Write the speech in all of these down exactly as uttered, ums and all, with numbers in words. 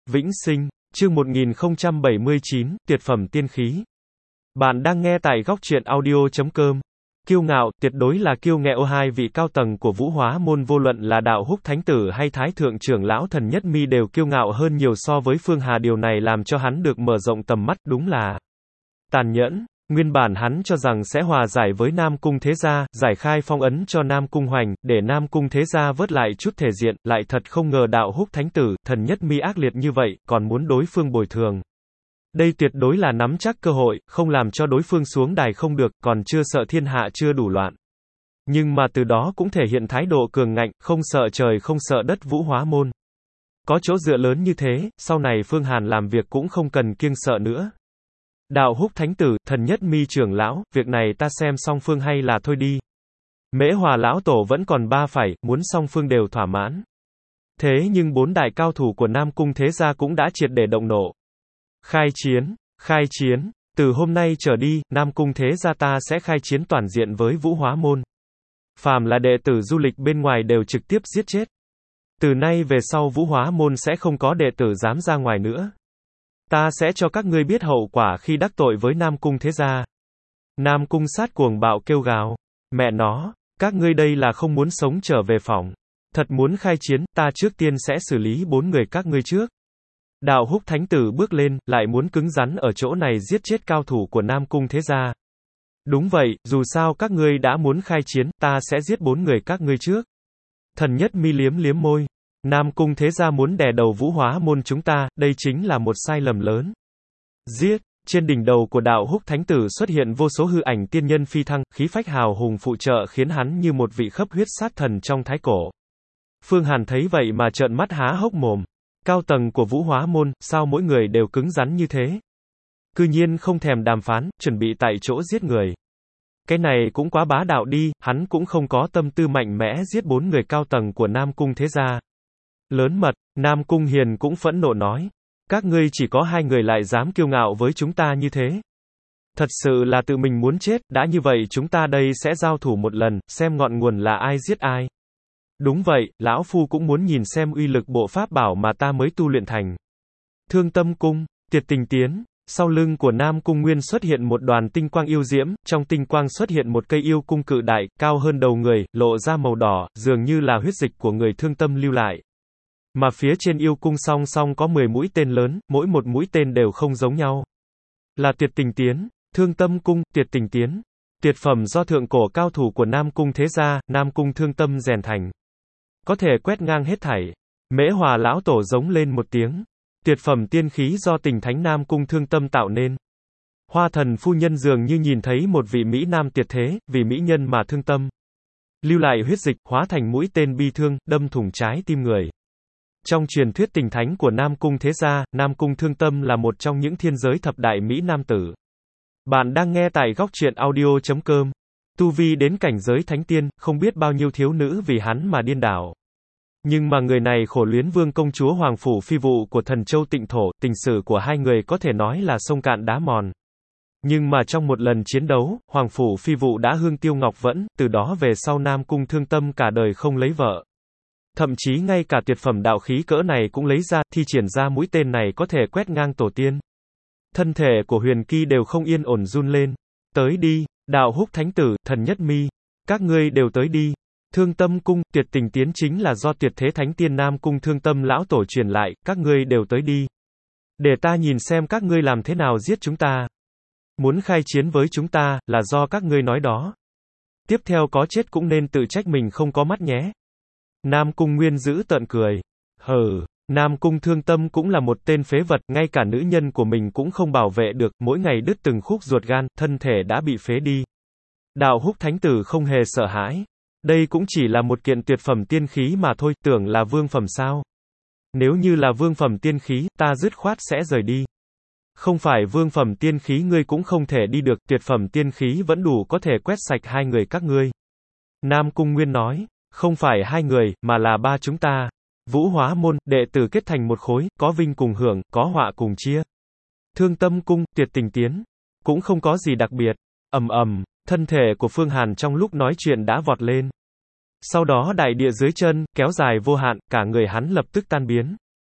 Vĩnh sinh, chương một nghìn không trăm bảy mươi chín, tuyệt phẩm tiên khí. Bạn đang nghe tại góc truyện audio chấm com. Kiêu ngạo, tuyệt đối là kiêu ngạo. Hai vị cao tầng của Vũ Hóa môn vô luận là Đạo Húc Thánh Tử hay Thái Thượng trưởng lão Thần Nhất Mi đều kiêu ngạo hơn nhiều so với Phương Hà, điều này làm cho hắn được mở rộng tầm mắt, đúng là tàn nhẫn. Nguyên bản hắn cho rằng sẽ hòa giải với Nam Cung Thế Gia, giải khai phong ấn cho Nam Cung Hoành, để Nam Cung Thế Gia vớt lại chút thể diện, lại thật không ngờ Đạo Húc Thánh Tử, Thần Nhất Mi ác liệt như vậy, còn muốn đối phương bồi thường. Đây tuyệt đối là nắm chắc cơ hội, không làm cho đối phương xuống đài không được, còn chưa sợ thiên hạ chưa đủ loạn. Nhưng mà từ đó cũng thể hiện thái độ cường ngạnh, không sợ trời không sợ đất Vũ Hóa môn. Có chỗ dựa lớn như thế, sau này Phương Hàn làm việc cũng không cần kiêng sợ nữa. Đạo Húc Thánh Tử, Thần Nhất Mi trưởng lão, việc này ta xem song phương hay là thôi đi. Mễ Hòa lão tổ vẫn còn ba phải, muốn song phương đều thỏa mãn. Thế nhưng bốn đại cao thủ của Nam Cung Thế Gia cũng đã triệt để động nộ. Khai chiến, khai chiến, từ hôm nay trở đi, Nam Cung Thế Gia ta sẽ khai chiến toàn diện với Vũ Hóa môn. Phàm là đệ tử du lịch bên ngoài đều trực tiếp giết chết. Từ nay về sau Vũ Hóa môn sẽ không có đệ tử dám ra ngoài nữa. Ta sẽ cho các ngươi biết hậu quả khi đắc tội với Nam Cung Thế Gia. Nam Cung Sát cuồng bạo kêu gào. Mẹ nó, các ngươi đây là không muốn sống trở về phòng. Thật muốn khai chiến, ta trước tiên sẽ xử lý bốn người các ngươi trước. Đạo Húc Thánh Tử bước lên, lại muốn cứng rắn ở chỗ này giết chết cao thủ của Nam Cung Thế Gia. Đúng vậy, dù sao các ngươi đã muốn khai chiến, ta sẽ giết bốn người các ngươi trước. Thần Nhất Mi liếm liếm môi. Nam Cung Thế Gia muốn đè đầu Vũ Hóa môn chúng ta, đây chính là một sai lầm lớn. Giết! Trên đỉnh đầu của Đạo Húc Thánh Tử xuất hiện vô số hư ảnh tiên nhân phi thăng, khí phách hào hùng phụ trợ khiến hắn như một vị khắp huyết sát thần trong thái cổ. Phương Hàn thấy vậy mà trợn mắt há hốc mồm. Cao tầng của Vũ Hóa môn, sao mỗi người đều cứng rắn như thế? Cư nhiên không thèm đàm phán, chuẩn bị tại chỗ giết người. Cái này cũng quá bá đạo đi, hắn cũng không có tâm tư mạnh mẽ giết bốn người cao tầng của Nam Cung Thế Gia. Lớn mật, Nam Cung Hiền cũng phẫn nộ nói. Các ngươi chỉ có hai người lại dám kiêu ngạo với chúng ta như thế. Thật sự là tự mình muốn chết, đã như vậy chúng ta đây sẽ giao thủ một lần, xem ngọn nguồn là ai giết ai. Đúng vậy, lão phu cũng muốn nhìn xem uy lực bộ pháp bảo mà ta mới tu luyện thành. Thương Tâm Cung, Tiệt Tình Tiến. Sau lưng của Nam Cung Nguyên xuất hiện một đoàn tinh quang yêu diễm, trong tinh quang xuất hiện một cây yêu cung cự đại, cao hơn đầu người, lộ ra màu đỏ, dường như là huyết dịch của người thương tâm lưu lại. Mà phía trên yêu cung song song có mười mũi tên lớn, mỗi một mũi tên đều không giống nhau. Là Tuyệt Tình Tiến, Thương Tâm Cung, Tuyệt Tình Tiến. Tuyệt phẩm do thượng cổ cao thủ của Nam Cung Thế Gia, Nam Cung Thương Tâm rèn thành. Có thể quét ngang hết thảy. Mễ Hòa lão tổ giống lên một tiếng. Tuyệt phẩm tiên khí do Tình Thánh Nam Cung Thương Tâm tạo nên. Hoa Thần phu nhân dường như nhìn thấy một vị mỹ nam tuyệt thế, vì mỹ nhân mà thương tâm. Lưu lại huyết dịch, hóa thành mũi tên bi thương, đâm thủng trái tim người. Trong truyền thuyết Tình Thánh của Nam Cung Thế Gia, Nam Cung Thương Tâm là một trong những thiên giới thập đại mỹ nam tử. Bạn đang nghe tại góc truyện audio chấm com. Tu vi đến cảnh giới thánh tiên, không biết bao nhiêu thiếu nữ vì hắn mà điên đảo. Nhưng mà người này khổ luyến vương công chúa Hoàng Phủ Phi Vụ của Thần Châu Tịnh Thổ, tình sử của hai người có thể nói là sông cạn đá mòn. Nhưng mà trong một lần chiến đấu, Hoàng Phủ Phi Vụ đã hương tiêu ngọc vẫn, từ đó về sau Nam Cung Thương Tâm cả đời không lấy vợ. Thậm chí ngay cả tuyệt phẩm đạo khí cỡ này cũng lấy ra, thi triển ra mũi tên này có thể quét ngang tổ tiên. Thân thể của Huyền Kỳ đều không yên ổn run lên. Tới đi, Đạo Húc Thánh Tử, Thần Nhất Mi. Các ngươi đều tới đi. Thương Tâm Cung, Tuyệt Tình Tiến chính là do tuyệt thế thánh tiên Nam Cung Thương Tâm lão tổ truyền lại, các ngươi đều tới đi. Để ta nhìn xem các ngươi làm thế nào giết chúng ta. Muốn khai chiến với chúng ta, là do các ngươi nói đó. Tiếp theo có chết cũng nên tự trách mình không có mắt nhé. Nam Cung Nguyên giữ tợn cười. Hừ, Nam Cung Thương Tâm cũng là một tên phế vật, ngay cả nữ nhân của mình cũng không bảo vệ được, mỗi ngày đứt từng khúc ruột gan, thân thể đã bị phế đi. Đạo Húc Thánh Tử không hề sợ hãi. Đây cũng chỉ là một kiện tuyệt phẩm tiên khí mà thôi, tưởng là vương phẩm sao? Nếu như là vương phẩm tiên khí, ta dứt khoát sẽ rời đi. Không phải vương phẩm tiên khí ngươi cũng không thể đi được, tuyệt phẩm tiên khí vẫn đủ có thể quét sạch hai người các ngươi. Nam Cung Nguyên nói, không phải hai người, mà là ba chúng ta. Vũ Hóa môn, đệ tử kết thành một khối, có vinh cùng hưởng, có họa cùng chia. Thương Tâm Cung, Tuyệt Tình Tiến, cũng không có gì đặc biệt. Ầm ầm, thân thể của Phương Hàn trong lúc nói chuyện đã vọt lên. Sau đó đại địa dưới chân, kéo dài vô hạn, cả người hắn lập tức tan biến.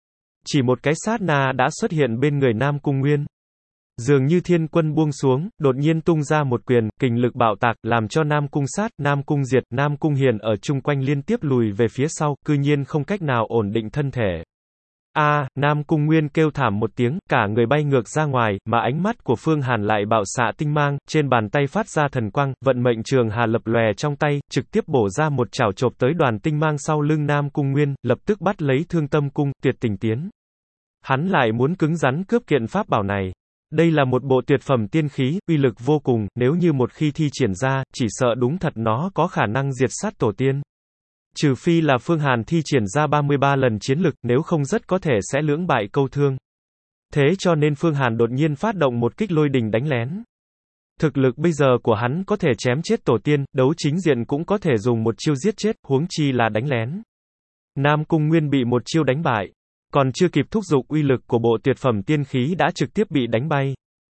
Chỉ một cái sát na đã xuất hiện bên người Nam Cung Nguyên. Dường như thiên quân buông xuống, đột nhiên tung ra một quyền, kình lực bạo tạc, làm cho Nam Cung Sát, Nam Cung Diệt, Nam Cung Hiền ở chung quanh liên tiếp lùi về phía sau, cư nhiên không cách nào ổn định thân thể. A, à, Nam Cung Nguyên kêu thảm một tiếng, cả người bay ngược ra ngoài, mà ánh mắt của Phương Hàn lại bạo xạ tinh mang, trên bàn tay phát ra thần quang, vận mệnh trường hà lập lòe trong tay, trực tiếp bổ ra một chảo chộp tới đoàn tinh mang sau lưng Nam Cung Nguyên, lập tức bắt lấy Thương Tâm Cung, tuyệt tình tiến. Hắn lại muốn cứng rắn cướp kiện pháp bảo này. Đây là một bộ tuyệt phẩm tiên khí, uy lực vô cùng, nếu như một khi thi triển ra, chỉ sợ đúng thật nó có khả năng diệt sát tổ tiên. Trừ phi là Phương Hàn thi triển ra ba mươi ba lần chiến lực, nếu không rất có thể sẽ lưỡng bại câu thương. Thế cho nên Phương Hàn đột nhiên phát động một kích lôi đình đánh lén. Thực lực bây giờ của hắn có thể chém chết tổ tiên, đấu chính diện cũng có thể dùng một chiêu giết chết, huống chi là đánh lén. Nam Cung Nguyên bị một chiêu đánh bại. Còn chưa kịp thúc giục uy lực của bộ tuyệt phẩm tiên khí đã trực tiếp bị đánh bay.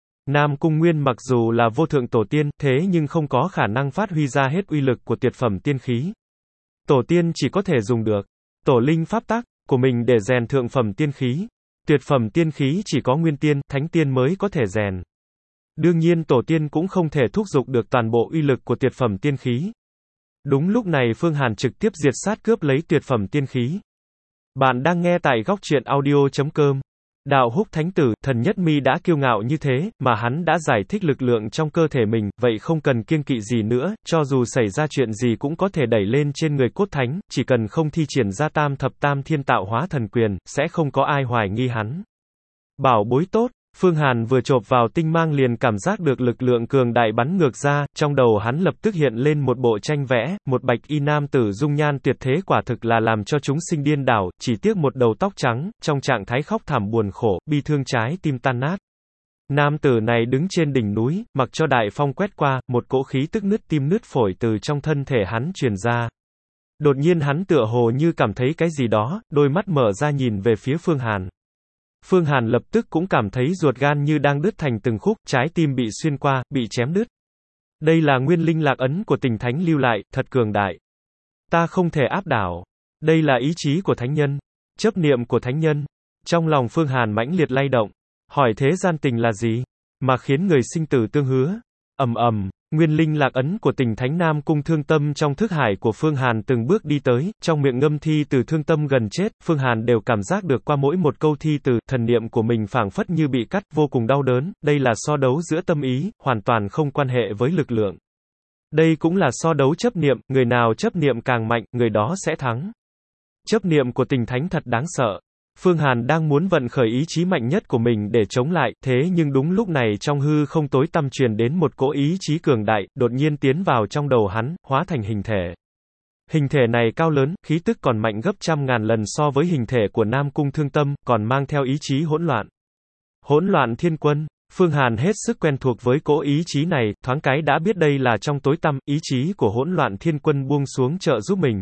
Nam Cung Nguyên mặc dù là vô thượng tổ tiên, thế nhưng không có khả năng phát huy ra hết uy lực của tuyệt phẩm tiên khí. Tổ tiên chỉ có thể dùng được tổ linh pháp tắc của mình để rèn thượng phẩm tiên khí. Tuyệt phẩm tiên khí chỉ có nguyên tiên, thánh tiên mới có thể rèn. Đương nhiên tổ tiên cũng không thể thúc giục được toàn bộ uy lực của tuyệt phẩm tiên khí. Đúng lúc này Phương Hàn trực tiếp diệt sát cướp lấy tuyệt phẩm tiên khí. Bạn đang nghe tại góc truyện audio chấm com. Đạo Húc Thánh Tử, thần nhất mi đã kiêu ngạo như thế, mà hắn đã giải thích lực lượng trong cơ thể mình, vậy không cần kiêng kỵ gì nữa, cho dù xảy ra chuyện gì cũng có thể đẩy lên trên người cốt thánh, chỉ cần không thi triển ra tam thập tam thiên tạo hóa thần quyền, sẽ không có ai hoài nghi hắn. Bảo bối tốt. Phương Hàn vừa chộp vào tinh mang liền cảm giác được lực lượng cường đại bắn ngược ra, trong đầu hắn lập tức hiện lên một bộ tranh vẽ, một bạch y nam tử dung nhan tuyệt thế quả thực là làm cho chúng sinh điên đảo, chỉ tiếc một đầu tóc trắng, trong trạng thái khóc thảm buồn khổ, bi thương trái tim tan nát. Nam tử này đứng trên đỉnh núi, mặc cho đại phong quét qua, một cỗ khí tức nứt tim nứt phổi từ trong thân thể hắn truyền ra. Đột nhiên hắn tựa hồ như cảm thấy cái gì đó, đôi mắt mở ra nhìn về phía Phương Hàn. Phương Hàn lập tức cũng cảm thấy ruột gan như đang đứt thành từng khúc, trái tim bị xuyên qua, bị chém đứt. Đây là nguyên linh lạc ấn của Tình Thánh lưu lại, thật cường đại. Ta không thể áp đảo. Đây là ý chí của thánh nhân, chấp niệm của thánh nhân. Trong lòng Phương Hàn mãnh liệt lay động, hỏi thế gian tình là gì, mà khiến người sinh tử tương hứa. Ầm ầm, nguyên linh lạc ấn của Tình Thánh Nam Cung Thương Tâm trong thức hải của Phương Hàn từng bước đi tới, trong miệng ngâm thi từ thương tâm gần chết, Phương Hàn đều cảm giác được qua mỗi một câu thi từ, thần niệm của mình phảng phất như bị cắt, vô cùng đau đớn, đây là so đấu giữa tâm ý, hoàn toàn không quan hệ với lực lượng. Đây cũng là so đấu chấp niệm, người nào chấp niệm càng mạnh, người đó sẽ thắng. Chấp niệm của Tình Thánh thật đáng sợ. Phương Hàn đang muốn vận khởi ý chí mạnh nhất của mình để chống lại, thế nhưng đúng lúc này trong hư không tối tăm truyền đến một cỗ ý chí cường đại, đột nhiên tiến vào trong đầu hắn, hóa thành hình thể. Hình thể này cao lớn, khí tức còn mạnh gấp trăm ngàn lần so với hình thể của Nam Cung Thương Tâm, còn mang theo ý chí hỗn loạn. Hỗn loạn thiên quân. Phương Hàn hết sức quen thuộc với cỗ ý chí này, thoáng cái đã biết đây là trong tối tăm, ý chí của hỗn loạn thiên quân buông xuống trợ giúp mình.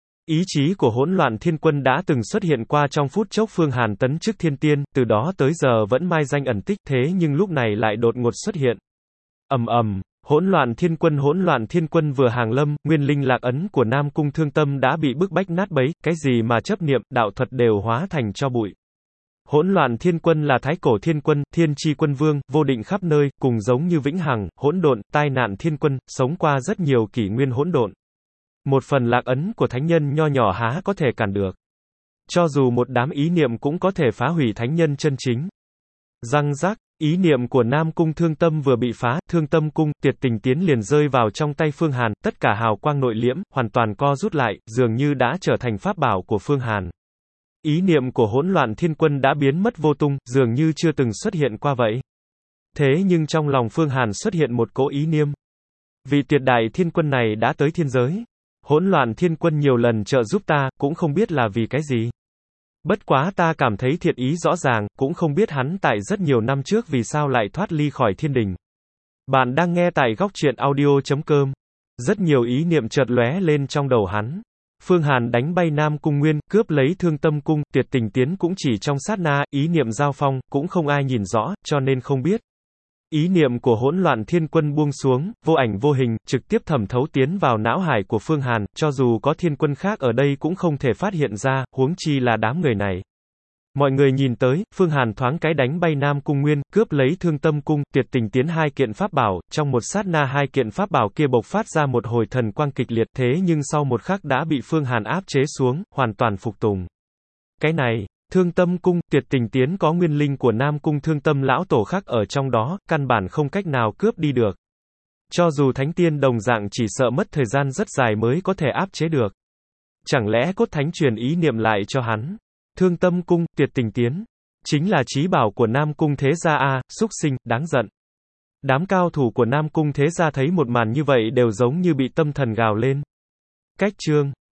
Ý chí của hỗn loạn thiên quân đã từng xuất hiện qua trong phút chốc Phương Hàn tấn chức thiên tiên, từ đó tới giờ vẫn mai danh ẩn tích, thế nhưng lúc này lại đột ngột xuất hiện. Ầm ầm, hỗn loạn thiên quân hỗn loạn thiên quân vừa hàng lâm, nguyên linh lạc ấn của Nam Cung Thương Tâm đã bị bức bách nát bấy, cái gì mà chấp niệm, đạo thuật đều hóa thành tro bụi. Hỗn loạn thiên quân là thái cổ thiên quân, thiên chi quân vương, vô định khắp nơi, cùng giống như vĩnh hằng, hỗn độn, tai nạn thiên quân, sống qua rất nhiều kỷ nguyên hỗn độn. Một phần lạc ấn của thánh nhân nho nhỏ há có thể cản được. Cho dù một đám ý niệm cũng có thể phá hủy thánh nhân chân chính. Răng rắc, ý niệm của Nam Cung Thương Tâm vừa bị phá, Thương Tâm cung, tuyệt tình tiến liền rơi vào trong tay Phương Hàn, tất cả hào quang nội liễm, hoàn toàn co rút lại, dường như đã trở thành pháp bảo của Phương Hàn. Ý niệm của hỗn loạn thiên quân đã biến mất vô tung, dường như chưa từng xuất hiện qua vậy. Thế nhưng trong lòng Phương Hàn xuất hiện một cỗ ý niệm. Vị tuyệt đại thiên quân này đã tới thiên giới. Hỗn loạn thiên quân nhiều lần trợ giúp ta, cũng không biết là vì cái gì. Bất quá ta cảm thấy thiện ý rõ ràng, cũng không biết hắn tại rất nhiều năm trước vì sao lại thoát ly khỏi thiên đình. Bạn đang nghe tại góc truyện audio chấm com. Rất nhiều ý niệm chợt lóe lên trong đầu hắn. Phương Hàn đánh bay Nam Cung Nguyên, cướp lấy Thương Tâm cung, tuyệt tình tiến cũng chỉ trong sát na, ý niệm giao phong, cũng không ai nhìn rõ, cho nên không biết. Ý niệm của hỗn loạn thiên quân buông xuống, vô ảnh vô hình, trực tiếp thẩm thấu tiến vào não hải của Phương Hàn, cho dù có thiên quân khác ở đây cũng không thể phát hiện ra, huống chi là đám người này. Mọi người nhìn tới, Phương Hàn thoáng cái đánh bay Nam Cung Nguyên, cướp lấy Thương Tâm Cung, Tuyệt Tình Tiến hai kiện pháp bảo, trong một sát na hai kiện pháp bảo kia bộc phát ra một hồi thần quang kịch liệt, thế nhưng sau một khắc đã bị Phương Hàn áp chế xuống, hoàn toàn phục tùng. Cái này, Thương Tâm Cung, Tuyệt Tình Tiến có nguyên linh của Nam Cung Thương Tâm lão tổ khắc ở trong đó, căn bản không cách nào cướp đi được. Cho dù Thánh Tiên đồng dạng chỉ sợ mất thời gian rất dài mới có thể áp chế được. Chẳng lẽ Cốt Thánh truyền ý niệm lại cho hắn? Thương Tâm Cung, Tuyệt Tình Tiến, chính là chí bảo của Nam Cung thế gia a, xúc sinh, đáng giận. Đám cao thủ của Nam Cung thế gia thấy một màn như vậy đều giống như bị tâm thần gào lên. Cách chương